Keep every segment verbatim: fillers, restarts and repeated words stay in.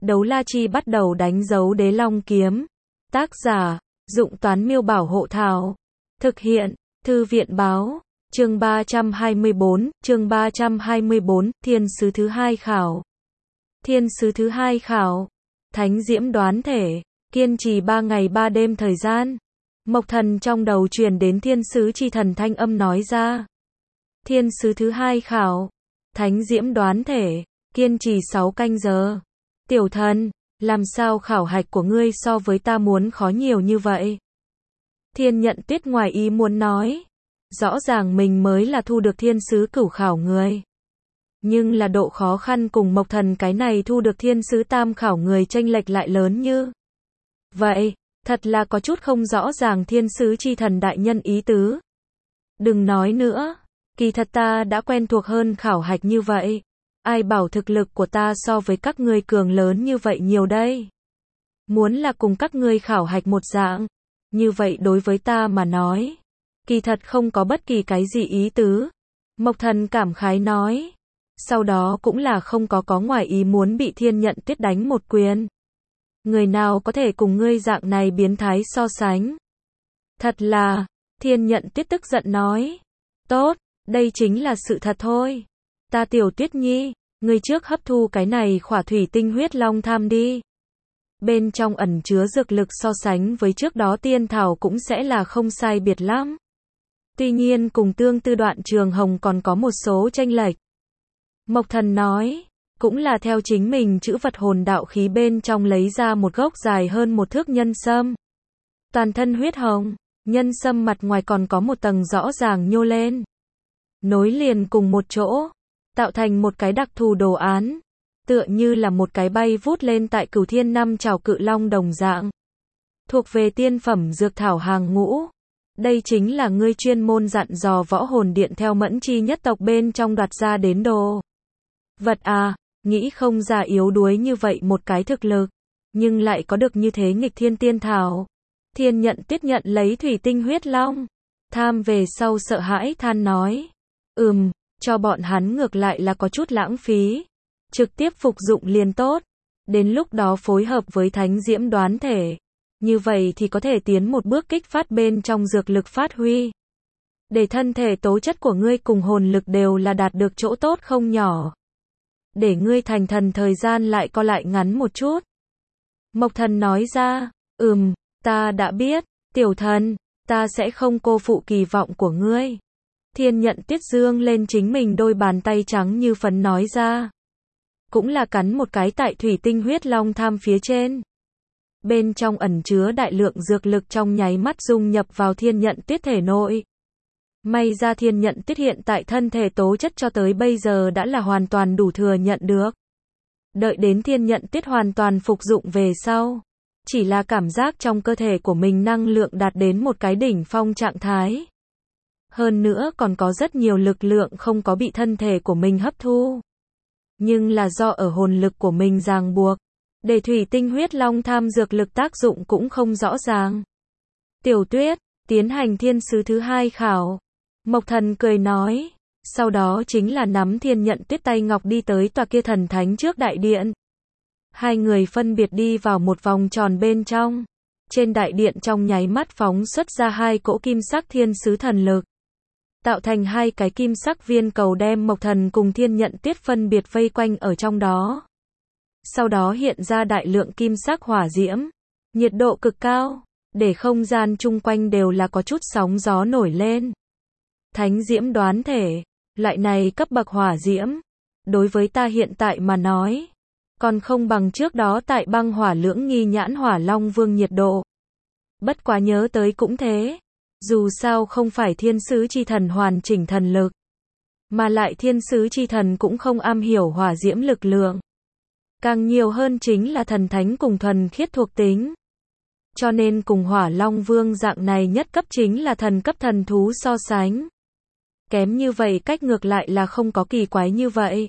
Đấu la chi bắt đầu đánh dấu đế long kiếm. Tác giả, Dụng Toán Miêu Bảo Hộ Thảo. Thực hiện, Thư viện Báo. Chương ba trăm hai mươi bốn, chương ba trăm hai mươi bốn, Thiên sứ thứ hai khảo. Thiên sứ thứ hai khảo. Thánh diễm đoán thể, kiên trì ba ngày ba đêm thời gian. Mộc Thần trong đầu truyền đến thiên sứ chi thần thanh âm nói ra. Thiên sứ thứ hai khảo. Thánh diễm đoán thể, kiên trì sáu canh giờ. Tiểu thần, làm sao khảo hạch của ngươi so với ta muốn khó nhiều như vậy? Thiên Nhận Tuyết ngoài ý muốn nói. Rõ ràng mình mới là thu được thiên sứ cửu khảo người. Nhưng là độ khó khăn cùng Mộc Thần cái này thu được thiên sứ tam khảo người chênh lệch lại lớn như vậy, thật là có chút không rõ ràng thiên sứ chi thần đại nhân ý tứ. Đừng nói nữa, kỳ thật ta đã quen thuộc hơn khảo hạch như vậy. Ai bảo thực lực của ta so với các ngươi cường lớn như vậy nhiều đây. Muốn là cùng các ngươi khảo hạch một dạng, như vậy đối với ta mà nói, kỳ thật không có bất kỳ cái gì ý tứ. Mộc Thần cảm khái nói. Sau đó cũng là không có có ngoài ý muốn bị Thiên Nhận Tuyết đánh một quyền. Người nào có thể cùng ngươi dạng này biến thái so sánh? Thật là, Thiên Nhận Tuyết tức giận nói. Tốt, đây chính là sự thật thôi. Ta Tiểu Tuyết Nhi, ngươi trước hấp thu cái này khỏa thủy tinh huyết long tham đi. Bên trong ẩn chứa dược lực so sánh với trước đó tiên thảo cũng sẽ là không sai biệt lắm. Tuy nhiên cùng tương tư đoạn trường hồng còn có một số chênh lệch. Mộc Thần nói, cũng là theo chính mình chữ vật hồn đạo khí bên trong lấy ra một gốc dài hơn một thước nhân sâm. Toàn thân huyết hồng, nhân sâm mặt ngoài còn có một tầng rõ ràng nhô lên. Nối liền cùng một chỗ, tạo thành một cái đặc thù đồ án, tựa như là một cái bay vút lên tại Cửu Thiên năm trảo cự long đồng dạng. Thuộc về tiên phẩm dược thảo hàng ngũ. Đây chính là ngươi chuyên môn dặn dò võ hồn điện theo Mẫn Chi nhất tộc bên trong đoạt ra đến đồ vật à, nghĩ không ra yếu đuối như vậy một cái thực lực, nhưng lại có được như thế nghịch thiên tiên thảo. Thiên Nhận Tuyết nhận lấy thủy tinh huyết long, tham về sau sợ hãi than nói. Ừm, cho bọn hắn ngược lại là có chút lãng phí. Trực tiếp phục dụng liền tốt. Đến lúc đó phối hợp với thánh diễm đoán thể. Như vậy thì có thể tiến một bước kích phát bên trong dược lực phát huy. Để thân thể tố chất của ngươi cùng hồn lực đều là đạt được chỗ tốt không nhỏ. Để ngươi thành thần thời gian lại co lại ngắn một chút. Mộc Thần nói ra, ừm, ta đã biết, tiểu thần, ta sẽ không cô phụ kỳ vọng của ngươi. Thiên Nhận Tuyết dương lên chính mình đôi bàn tay trắng như phấn nói ra. Cũng là cắn một cái tại thủy tinh huyết long tham phía trên. Bên trong ẩn chứa đại lượng dược lực trong nháy mắt dung nhập vào Thiên Nhận Tuyết thể nội. May ra Thiên Nhận Tuyết hiện tại thân thể tố chất cho tới bây giờ đã là hoàn toàn đủ thừa nhận được. Đợi đến Thiên Nhận Tuyết hoàn toàn phục dụng về sau, chỉ là cảm giác trong cơ thể của mình năng lượng đạt đến một cái đỉnh phong trạng thái. Hơn nữa còn có rất nhiều lực lượng không có bị thân thể của mình hấp thu. Nhưng là do ở hồn lực của mình ràng buộc. Để thủy tinh huyết long tham dược lực tác dụng cũng không rõ ràng. Tiểu Tuyết, tiến hành thiên sứ thứ hai khảo. Mộc Thần cười nói. Sau đó chính là nắm Thiên Nhận Tuyết tay ngọc đi tới tòa kia thần thánh trước đại điện. Hai người phân biệt đi vào một vòng tròn bên trong. Trên đại điện trong nháy mắt phóng xuất ra hai cỗ kim sắc thiên sứ thần lực. Tạo thành hai cái kim sắc viên cầu đem Mộc Thần cùng Thiên Nhận Tuyết phân biệt vây quanh ở trong đó. Sau đó hiện ra đại lượng kim sắc hỏa diễm, nhiệt độ cực cao, để không gian chung quanh đều là có chút sóng gió nổi lên. Thánh diễm đoán thể, loại này cấp bậc hỏa diễm, đối với ta hiện tại mà nói, còn không bằng trước đó tại băng hỏa lưỡng nghi nhãn hỏa long vương nhiệt độ. Bất quá nhớ tới cũng thế, dù sao không phải thiên sứ chi thần hoàn chỉnh thần lực, mà lại thiên sứ chi thần cũng không am hiểu hỏa diễm lực lượng. Càng nhiều hơn chính là thần thánh cùng thuần khiết thuộc tính. Cho nên cùng hỏa long vương dạng này nhất cấp chính là thần cấp thần thú so sánh. Kém như vậy cách ngược lại là không có kỳ quái như vậy.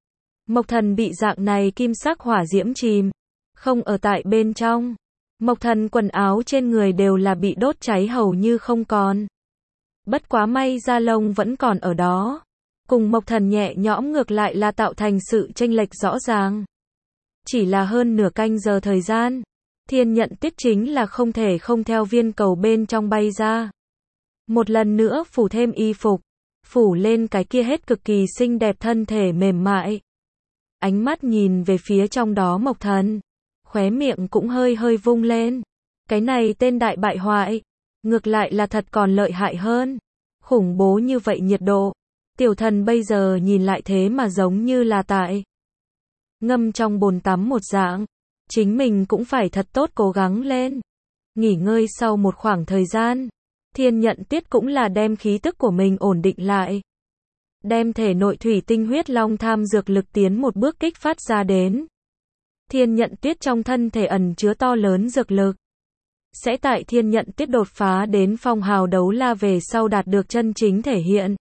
Mộc Thần bị dạng này kim sắc hỏa diễm chìm, không ở tại bên trong. Mộc Thần quần áo trên người đều là bị đốt cháy hầu như không còn. Bất quá may da lông vẫn còn ở đó. Cùng Mộc Thần nhẹ nhõm ngược lại là tạo thành sự chênh lệch rõ ràng. Chỉ là hơn nửa canh giờ thời gian. Thiên Nhận Tuyết chính là không thể không theo viên cầu bên trong bay ra. Một lần nữa phủ thêm y phục, phủ lên cái kia hết cực kỳ xinh đẹp thân thể mềm mại. Ánh mắt nhìn về phía trong đó Mộc Thần, khóe miệng cũng hơi hơi vung lên. Cái này tên đại bại hoại, ngược lại là thật còn lợi hại hơn. Khủng bố như vậy nhiệt độ, tiểu thần bây giờ nhìn lại thế mà giống như là tại ngâm trong bồn tắm một dạng. Chính mình cũng phải thật tốt cố gắng lên. Nghỉ ngơi sau một khoảng thời gian, Thiên Nhận Tuyết cũng là đem khí tức của mình ổn định lại. Đem thể nội thủy tinh huyết long tham dược lực tiến một bước kích phát ra đến. Thiên Nhận Tuyết trong thân thể ẩn chứa to lớn dược lực. Sẽ tại Thiên Nhận Tuyết đột phá đến phong hào đấu la về sau đạt được chân chính thể hiện.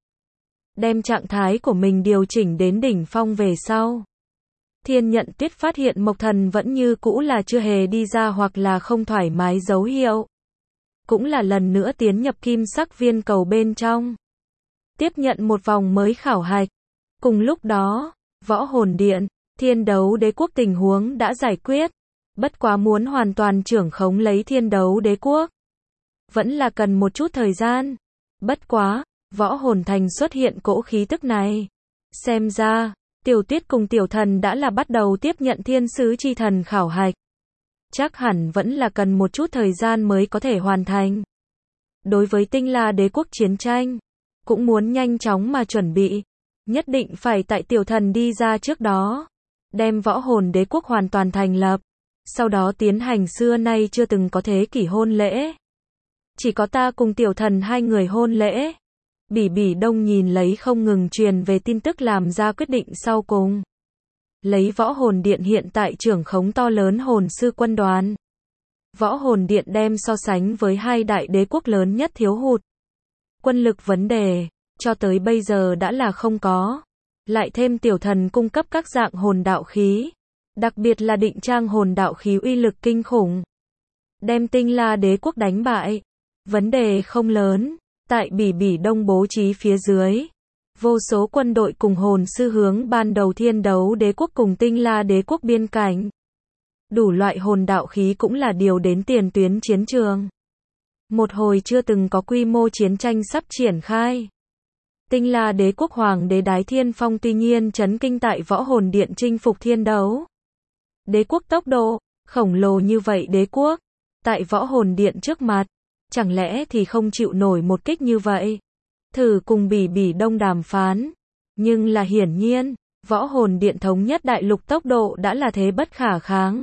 Đem trạng thái của mình điều chỉnh đến đỉnh phong về sau. Thiên Nhận Tuyết phát hiện Mộc Thần vẫn như cũ là chưa hề đi ra hoặc là không thoải mái dấu hiệu. Cũng là lần nữa tiến nhập kim sắc viên cầu bên trong. Tiếp nhận một vòng mới khảo hạch. Cùng lúc đó, Võ Hồn Điện, Thiên Đấu Đế Quốc tình huống đã giải quyết. Bất quá muốn hoàn toàn trưởng khống lấy Thiên Đấu Đế Quốc, vẫn là cần một chút thời gian. Bất quá, Võ Hồn Thành xuất hiện cỗ khí tức này. Xem ra, Tiểu Tuyết cùng Tiểu Thần đã là bắt đầu tiếp nhận Thiên Sứ Chi Thần khảo hạch. Chắc hẳn vẫn là cần một chút thời gian mới có thể hoàn thành. Đối với Tinh La Đế Quốc chiến tranh, cũng muốn nhanh chóng mà chuẩn bị. Nhất định phải tại Tiểu Thần đi ra trước đó, đem Võ Hồn Đế Quốc hoàn toàn thành lập. Sau đó tiến hành xưa nay chưa từng có thế kỷ hôn lễ. Chỉ có ta cùng Tiểu Thần hai người hôn lễ. Bỉ Bỉ Đông nhìn lấy không ngừng truyền về tin tức làm ra quyết định sau cùng. Lấy Võ Hồn Điện hiện tại trưởng khống to lớn hồn sư quân đoàn. Võ Hồn Điện đem so sánh với hai đại đế quốc lớn nhất thiếu hụt. Quân lực vấn đề, cho tới bây giờ đã là không có. Lại thêm Tiểu Thần cung cấp các dạng hồn đạo khí. Đặc biệt là định trang hồn đạo khí uy lực kinh khủng. Đem Tinh La Đế Quốc đánh bại. Vấn đề không lớn. Tại Bỉ Bỉ Đông bố trí phía dưới. Vô số quân đội cùng hồn sư hướng ban đầu Thiên Đấu Đế Quốc cùng Tinh La Đế Quốc biên cảnh. Đủ loại hồn đạo khí cũng là điều đến tiền tuyến chiến trường. Một hồi chưa từng có quy mô chiến tranh sắp triển khai. Tinh La Đế Quốc Hoàng đế Đái Thiên Phong tuy nhiên chấn kinh tại Võ Hồn Điện chinh phục Thiên Đấu Đế Quốc tốc độ khổng lồ như vậy đế quốc, tại Võ Hồn Điện trước mặt, chẳng lẽ thì không chịu nổi một kích như vậy. Thử cùng Bỉ Bỉ Đông đàm phán, nhưng là hiển nhiên, Võ Hồn Điện thống nhất đại lục tốc độ đã là thế bất khả kháng.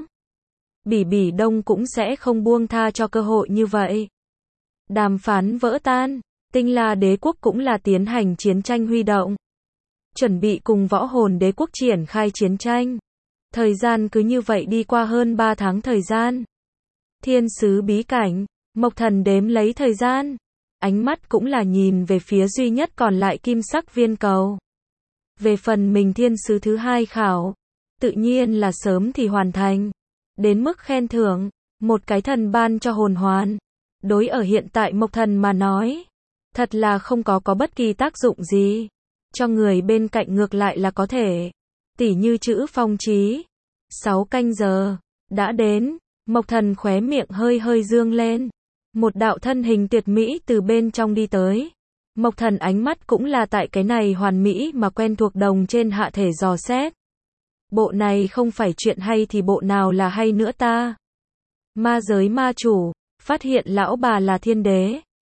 Bỉ Bỉ Đông cũng sẽ không buông tha cho cơ hội như vậy. Đàm phán vỡ tan, Tinh La Đế Quốc cũng là tiến hành chiến tranh huy động. Chuẩn bị cùng Võ Hồn Đế Quốc triển khai chiến tranh. Thời gian cứ như vậy đi qua hơn ba tháng thời gian. Thiên Sứ bí cảnh, Mộc Thần đếm lấy thời gian. Ánh mắt cũng là nhìn về phía duy nhất còn lại kim sắc viên cầu. Về phần mình Thiên Sứ thứ hai khảo, tự nhiên là sớm thì hoàn thành. Đến mức khen thưởng, một cái thần ban cho hồn hoàn. Đối ở hiện tại Mộc Thần mà nói, thật là không có có bất kỳ tác dụng gì. Cho người bên cạnh ngược lại là có thể. Tỉ như chữ phong trí. Sáu canh giờ, đã đến, Mộc Thần khóe miệng hơi hơi dương lên. Một đạo thân hình tuyệt mỹ từ bên trong đi tới. Mộc Thần ánh mắt cũng là tại cái này hoàn mỹ mà quen thuộc đồng trên hạ thể dò xét. Bộ này không phải chuyện hay thì bộ nào là hay nữa ta. Ma giới ma chủ, phát hiện lão bà là thiên đế.